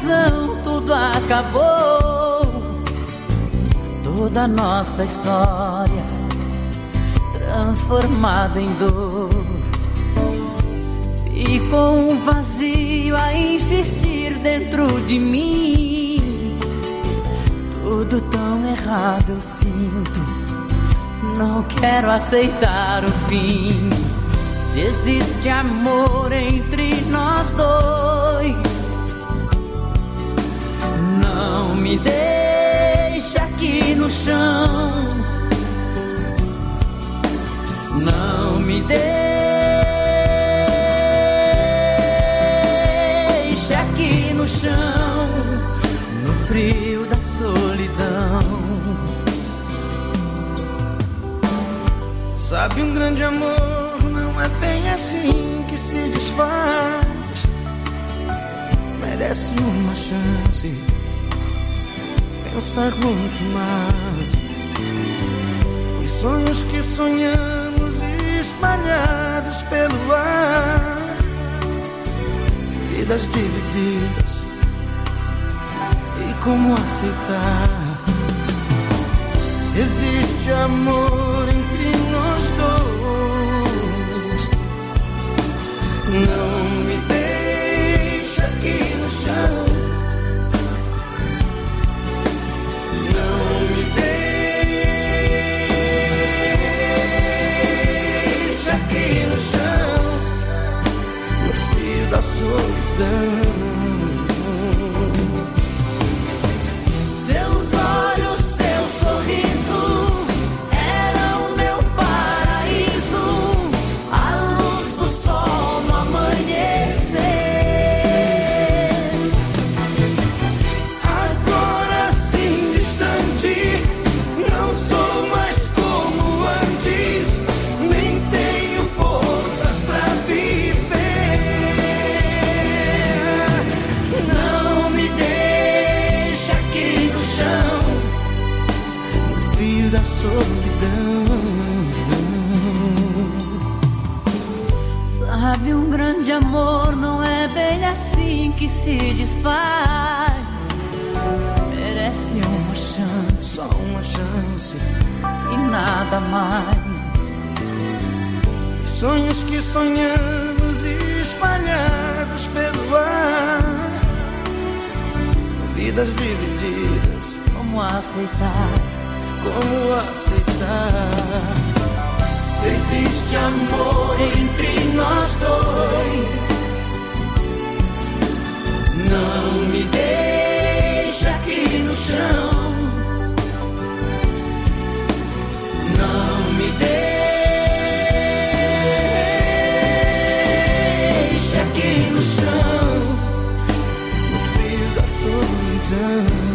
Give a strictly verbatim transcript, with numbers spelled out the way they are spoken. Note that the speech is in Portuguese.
razão, tudo acabou. Toda nossa história transformada em dor. Ficou um vazio a insistir dentro de mim. Tudo tão errado eu sinto, não quero aceitar o fim. Se existe amor entre nós dois, não me deixe aqui no chão. Não me deixe aqui no chão, no frio da solidão. Sabe, um grande amor não é bem assim que se desfaz. Merece uma chance, pensar muito mais. Os sonhos que sonhamos espalhados pelo ar, vidas divididas, e como aceitar? Se existe amor entre nós dois, não me deixa aqui no chão. Não me deixa aqui no chão, no frio da solidão. Sabe, um grande amor não é bem assim que se desfaz. Merece uma chance, só uma chance e nada mais. Sonhos que sonhamos espalhados pelo ar, vidas divididas, como aceitar? Como aceitar? Se existe amor entre nós dois, não me deixa aqui no chão. Não me deixa aqui no chão, no frio da solidão.